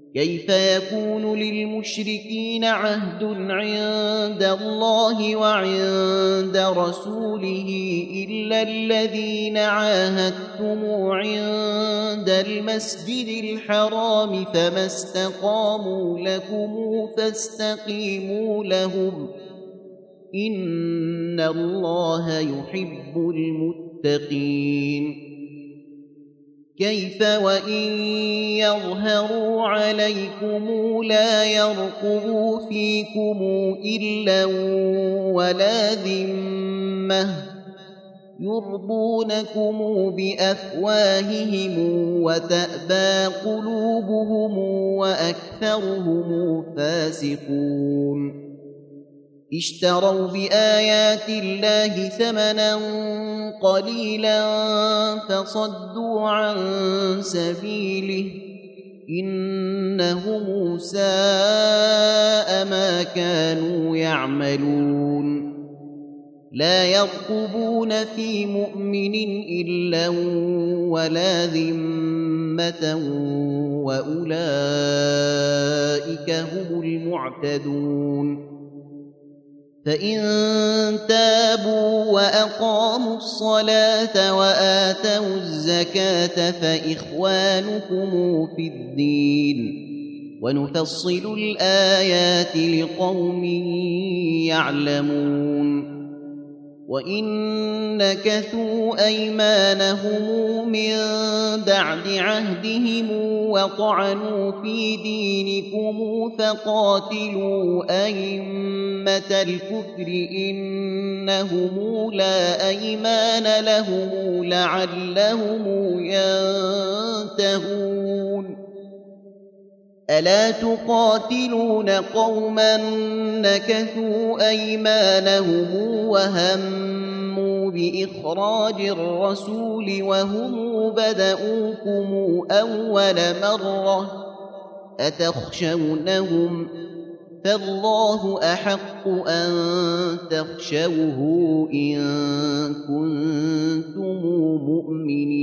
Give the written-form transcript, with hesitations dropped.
كيف يكون للمشركين عهد عند الله وعند رسوله إلا الذين عاهدتم عند المسجد الحرام فما استقاموا لكم فاستقيموا لهم إن الله يحب المتقين. كيف وإن يظهروا عليكم لا يرقبوا فيكم إلا ولا ذمة يرضونكم بأفواههم وتأبى قلوبهم وأكثرهم فاسقون. اشتروا بآيات الله ثمنا قليلا فصدوا عن سبيله إنهم ساء ما كانوا يعملون. لا يرقبون في مؤمن إلا ولا ذمة وأولئك هم المعتدون. فإن تابوا وأقاموا الصلاة وآتوا الزكاة فإخوانكم في الدين ونفصل الآيات لقوم يعلمون. وإن نكثوا أيمانهم من بعد عهدهم وطعنوا في دينكم فقاتلوا أئمة الكفر إنهم لا أيمان لهم لعلهم ينتهون. ألا تقاتلون قوما نكثوا أيمانهم وهموا بإخراج الرسول وهم بدؤوكم أول مرة أتخشونهم فالله أحق أن تخشوه إن كنتم مؤمنين.